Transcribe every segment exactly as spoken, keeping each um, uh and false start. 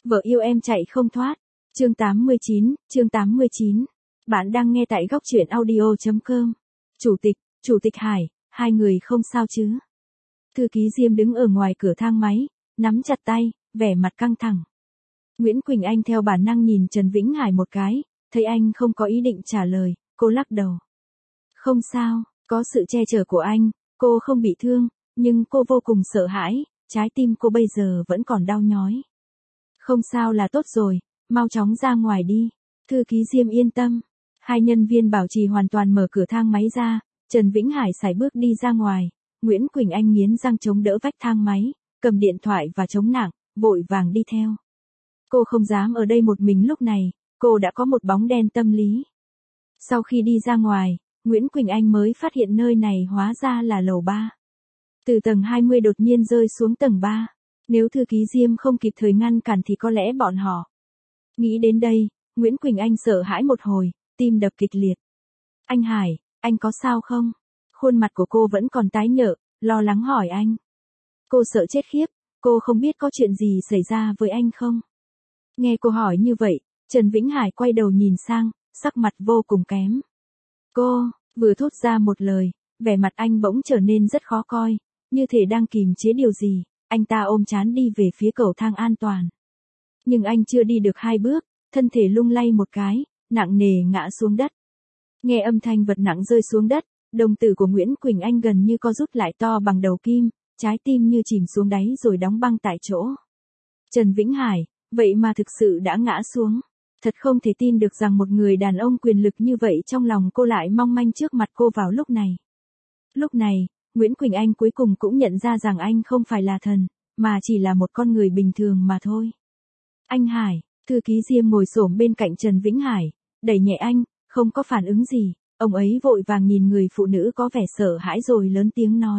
Vợ yêu em chạy không thoát. Chương tám mươi chín, chương tám mươi chín. Bạn đang nghe tại góc truyện audio chấm com. Chủ tịch, Chủ tịch Hải, hai người không sao chứ? Thư ký Diêm đứng ở ngoài cửa thang máy, nắm chặt tay, vẻ mặt căng thẳng. Nguyễn Quỳnh Anh theo bản năng nhìn Trần Vĩnh Hải một cái, thấy anh không có ý định trả lời, cô lắc đầu. Không sao, có sự che chở của anh, cô không bị thương, nhưng cô vô cùng sợ hãi, trái tim cô bây giờ vẫn còn đau nhói. Không sao là tốt rồi, mau chóng ra ngoài đi. Thư ký Diêm yên tâm. Hai nhân viên bảo trì hoàn toàn mở cửa thang máy ra, Trần Vĩnh Hải sải bước đi ra ngoài, Nguyễn Quỳnh Anh nghiến răng chống đỡ vách thang máy, cầm điện thoại và chống nạng, vội vàng đi theo. Cô không dám ở đây một mình lúc này, cô đã có một bóng đen tâm lý. Sau khi đi ra ngoài, Nguyễn Quỳnh Anh mới phát hiện nơi này hóa ra là lầu ba. Từ tầng hai mươi đột nhiên rơi xuống tầng ba. Nếu thư ký Diêm không kịp thời ngăn cản thì có lẽ bọn họ. Nghĩ đến đây, Nguyễn Quỳnh Anh sợ hãi một hồi, tim đập kịch liệt. Anh Hải, anh có sao không? Khuôn mặt của cô vẫn còn tái nhợt, lo lắng hỏi anh. Cô sợ chết khiếp, cô không biết có chuyện gì xảy ra với anh không? Nghe cô hỏi như vậy, Trần Vĩnh Hải quay đầu nhìn sang, sắc mặt vô cùng kém. Cô, vừa thốt ra một lời, vẻ mặt anh bỗng trở nên rất khó coi, như thể đang kìm chế điều gì. Anh ta ôm trán đi về phía cầu thang an toàn. Nhưng anh chưa đi được hai bước, thân thể lung lay một cái, nặng nề ngã xuống đất. Nghe âm thanh vật nặng rơi xuống đất, đồng tử của Nguyễn Quỳnh Anh gần như co rút lại to bằng đầu kim, trái tim như chìm xuống đáy rồi đóng băng tại chỗ. Trần Vĩnh Hải, vậy mà thực sự đã ngã xuống. Thật không thể tin được rằng một người đàn ông quyền lực như vậy trong lòng cô lại mong manh trước mặt cô vào lúc này. Lúc này, Nguyễn Quỳnh Anh cuối cùng cũng nhận ra rằng anh không phải là thần, mà chỉ là một con người bình thường mà thôi. Anh Hải, thư ký Diêm ngồi xổm bên cạnh Trần Vĩnh Hải, đẩy nhẹ anh, không có phản ứng gì, ông ấy vội vàng nhìn người phụ nữ có vẻ sợ hãi rồi lớn tiếng nói.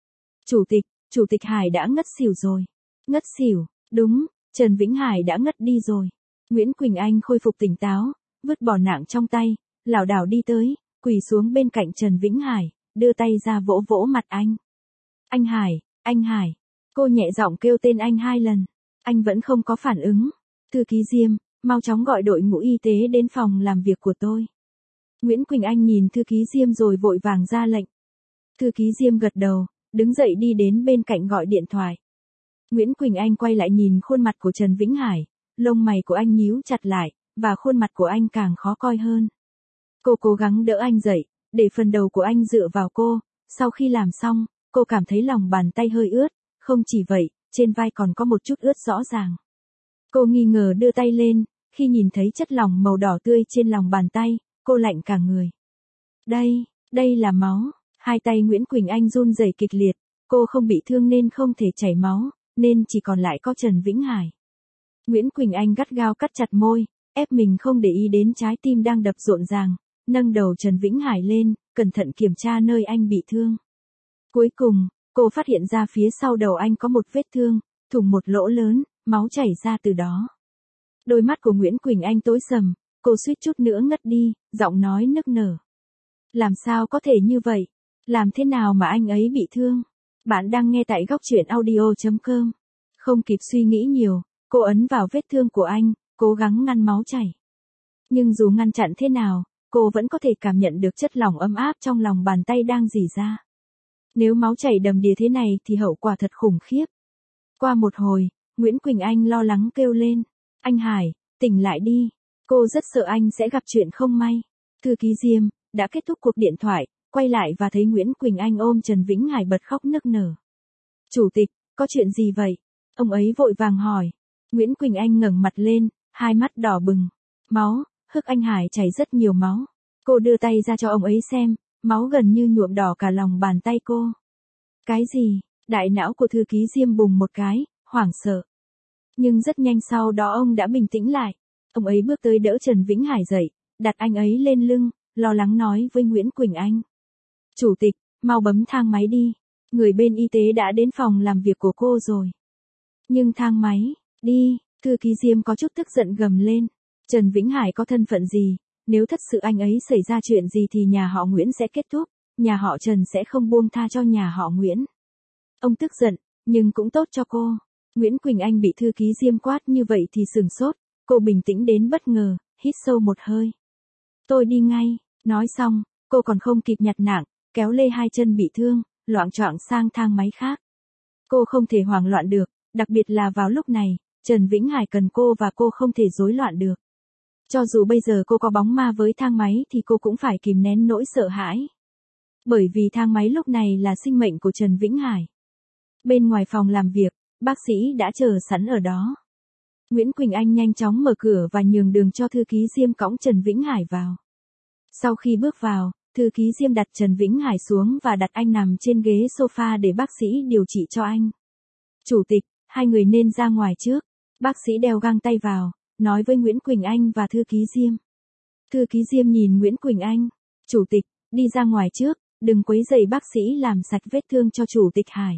Chủ tịch, Chủ tịch Hải đã ngất xỉu rồi. Ngất xỉu, đúng, Trần Vĩnh Hải đã ngất đi rồi. Nguyễn Quỳnh Anh khôi phục tỉnh táo, vứt bỏ nạng trong tay, lảo đảo đi tới, quỳ xuống bên cạnh Trần Vĩnh Hải, đưa tay ra vỗ vỗ mặt anh. Anh Hải, anh Hải. Cô nhẹ giọng kêu tên anh hai lần. Anh vẫn không có phản ứng. Thư ký Diêm, mau chóng gọi đội ngũ y tế đến phòng làm việc của tôi. Nguyễn Quỳnh Anh nhìn thư ký Diêm rồi vội vàng ra lệnh. Thư ký Diêm gật đầu, đứng dậy đi đến bên cạnh gọi điện thoại. Nguyễn Quỳnh Anh quay lại nhìn khuôn mặt của Trần Vĩnh Hải, lông mày của anh nhíu chặt lại, và khuôn mặt của anh càng khó coi hơn. Cô cố gắng đỡ anh dậy, để phần đầu của anh dựa vào cô, sau khi làm xong, cô cảm thấy lòng bàn tay hơi ướt, không chỉ vậy, trên vai còn có một chút ướt rõ ràng. Cô nghi ngờ đưa tay lên, khi nhìn thấy chất lỏng màu đỏ tươi trên lòng bàn tay, cô lạnh cả người. Đây, đây là máu. Hai tay Nguyễn Quỳnh Anh run rẩy kịch liệt, cô không bị thương nên không thể chảy máu, nên chỉ còn lại có Trần Vĩnh Hải. Nguyễn Quỳnh Anh gắt gao cắt chặt môi, ép mình không để ý đến trái tim đang đập rộn ràng, nâng đầu Trần Vĩnh Hải lên, cẩn thận kiểm tra nơi anh bị thương. Cuối cùng, cô phát hiện ra phía sau đầu anh có một vết thương, thủng một lỗ lớn, máu chảy ra từ đó. Đôi mắt của Nguyễn Quỳnh Anh tối sầm, cô suýt chút nữa ngất đi, giọng nói nức nở. Làm sao có thể như vậy? Làm thế nào mà anh ấy bị thương? Bạn đang nghe tại góc truyện audio chấm com. Không kịp suy nghĩ nhiều, cô ấn vào vết thương của anh, cố gắng ngăn máu chảy. Nhưng dù ngăn chặn thế nào, cô vẫn có thể cảm nhận được chất lỏng ấm áp trong lòng bàn tay đang rỉ ra. Nếu máu chảy đầm đìa thế này thì hậu quả thật khủng khiếp. Qua một hồi, Nguyễn Quỳnh Anh lo lắng kêu lên. Anh Hải, tỉnh lại đi. Cô rất sợ anh sẽ gặp chuyện không may. Thư ký Diêm đã kết thúc cuộc điện thoại, quay lại và thấy Nguyễn Quỳnh Anh ôm Trần Vĩnh Hải bật khóc nức nở. Chủ tịch, có chuyện gì vậy? Ông ấy vội vàng hỏi. Nguyễn Quỳnh Anh ngẩng mặt lên, hai mắt đỏ bừng. Máu, hức anh Hải chảy rất nhiều máu. Cô đưa tay ra cho ông ấy xem, máu gần như nhuộm đỏ cả lòng bàn tay cô. Cái gì? Đại não của thư ký Diêm bùng một cái, hoảng sợ. Nhưng rất nhanh sau đó ông đã bình tĩnh lại. Ông ấy bước tới đỡ Trần Vĩnh Hải dậy, đặt anh ấy lên lưng, lo lắng nói với Nguyễn Quỳnh Anh. Chủ tịch, mau bấm thang máy đi. Người bên y tế đã đến phòng làm việc của cô rồi. Nhưng thang máy, đi, thư ký Diêm có chút tức giận gầm lên. Trần Vĩnh Hải có thân phận gì? Nếu thật sự anh ấy xảy ra chuyện gì thì nhà họ Nguyễn sẽ kết thúc, nhà họ Trần sẽ không buông tha cho nhà họ Nguyễn. Ông tức giận, nhưng cũng tốt cho cô. Nguyễn Quỳnh Anh bị thư ký Diêm quát như vậy thì sửng sốt, cô bình tĩnh đến bất ngờ, hít sâu một hơi. Tôi đi ngay, nói xong, cô còn không kịp nhặt nạng, kéo lê hai chân bị thương, loạng choạng sang thang máy khác. Cô không thể hoảng loạn được, đặc biệt là vào lúc này, Trần Vĩnh Hải cần cô và cô không thể rối loạn được. Cho dù bây giờ cô có bóng ma với thang máy thì cô cũng phải kìm nén nỗi sợ hãi. Bởi vì thang máy lúc này là sinh mệnh của Trần Vĩnh Hải. Bên ngoài phòng làm việc, bác sĩ đã chờ sẵn ở đó. Nguyễn Quỳnh Anh nhanh chóng mở cửa và nhường đường cho thư ký Diêm cõng Trần Vĩnh Hải vào. Sau khi bước vào, thư ký Diêm đặt Trần Vĩnh Hải xuống và đặt anh nằm trên ghế sofa để bác sĩ điều trị cho anh. Chủ tịch, hai người nên ra ngoài trước. Bác sĩ đeo găng tay vào, nói với Nguyễn Quỳnh Anh và thư ký Diêm. Thư ký Diêm nhìn Nguyễn Quỳnh Anh. Chủ tịch, đi ra ngoài trước, đừng quấy rầy bác sĩ làm sạch vết thương cho Chủ tịch Hải.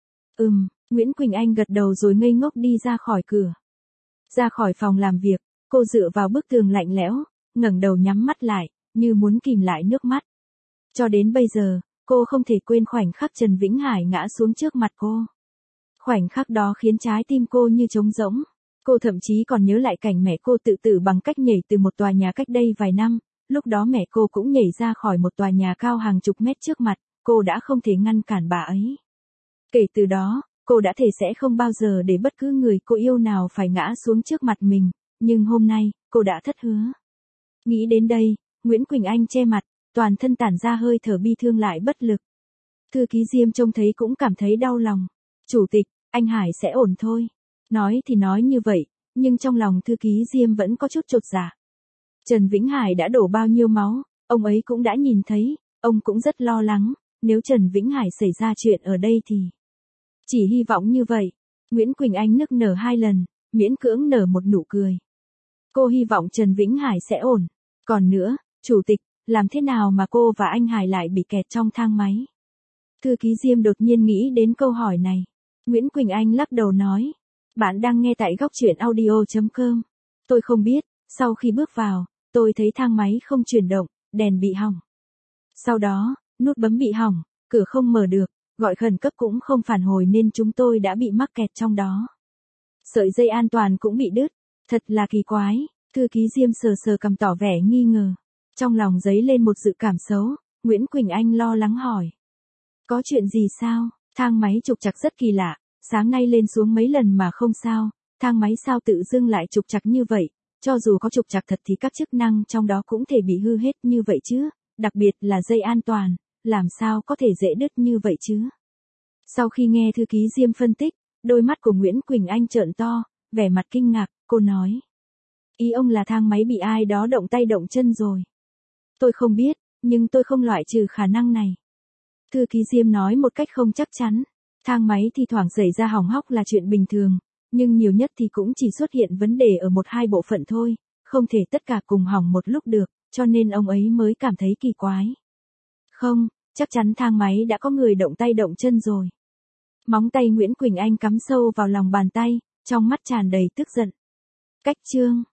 Ừm, Nguyễn Quỳnh Anh gật đầu rồi ngây ngốc đi ra khỏi cửa. Ra khỏi phòng làm việc, cô dựa vào bức tường lạnh lẽo, ngẩng đầu nhắm mắt lại, như muốn kìm lại nước mắt. Cho đến bây giờ, cô không thể quên khoảnh khắc Trần Vĩnh Hải ngã xuống trước mặt cô. Khoảnh khắc đó khiến trái tim cô như trống rỗng. Cô thậm chí còn nhớ lại cảnh mẹ cô tự tử bằng cách nhảy từ một tòa nhà cách đây vài năm, lúc đó mẹ cô cũng nhảy ra khỏi một tòa nhà cao hàng chục mét trước mặt, cô đã không thể ngăn cản bà ấy. Kể từ đó, cô đã thề sẽ không bao giờ để bất cứ người cô yêu nào phải ngã xuống trước mặt mình, nhưng hôm nay, cô đã thất hứa. Nghĩ đến đây, Nguyễn Quỳnh Anh che mặt, toàn thân tản ra hơi thở bi thương lại bất lực. Thư ký Diêm trông thấy cũng cảm thấy đau lòng. Chủ tịch, anh Hải sẽ ổn thôi. Nói thì nói như vậy, nhưng trong lòng thư ký Diêm vẫn có chút chột dạ. Trần Vĩnh Hải đã đổ bao nhiêu máu, ông ấy cũng đã nhìn thấy, ông cũng rất lo lắng, nếu Trần Vĩnh Hải xảy ra chuyện ở đây thì... Chỉ hy vọng như vậy. Nguyễn Quỳnh Anh nức nở hai lần, miễn cưỡng nở một nụ cười. Cô hy vọng Trần Vĩnh Hải sẽ ổn. Còn nữa, chủ tịch, làm thế nào mà cô và anh Hải lại bị kẹt trong thang máy? Thư ký Diêm đột nhiên nghĩ đến câu hỏi này. Nguyễn Quỳnh Anh lắc đầu nói. Bạn đang nghe tại góc truyện audio chấm com. Tôi không biết, sau khi bước vào, tôi thấy thang máy không chuyển động, đèn bị hỏng. Sau đó, nút bấm bị hỏng, cửa không mở được, gọi khẩn cấp cũng không phản hồi nên chúng tôi đã bị mắc kẹt trong đó. Sợi dây an toàn cũng bị đứt, thật là kỳ quái. Thư ký Diêm sờ sờ cằm tỏ vẻ nghi ngờ. Trong lòng dấy lên một dự cảm xấu, Nguyễn Quỳnh Anh lo lắng hỏi. Có chuyện gì sao? Thang máy trục trặc rất kỳ lạ, sáng nay lên xuống mấy lần mà không sao, thang máy sao tự dưng lại trục trặc như vậy, cho dù có trục trặc thật thì các chức năng trong đó cũng thể bị hư hết như vậy chứ, đặc biệt là dây an toàn, làm sao có thể dễ đứt như vậy chứ? Sau khi nghe thư ký Diêm phân tích, đôi mắt của Nguyễn Quỳnh Anh trợn to, vẻ mặt kinh ngạc, cô nói. Ý ông là thang máy bị ai đó động tay động chân rồi. Tôi không biết, nhưng tôi không loại trừ khả năng này. Thư ký Diêm nói một cách không chắc chắn. Thang máy thi thoảng xảy ra hỏng hóc là chuyện bình thường, nhưng nhiều nhất thì cũng chỉ xuất hiện vấn đề ở một hai bộ phận thôi, không thể tất cả cùng hỏng một lúc được, cho nên ông ấy mới cảm thấy kỳ quái. Không, chắc chắn thang máy đã có người động tay động chân rồi. Móng tay Nguyễn Quỳnh Anh cắm sâu vào lòng bàn tay, trong mắt tràn đầy tức giận. Cách chương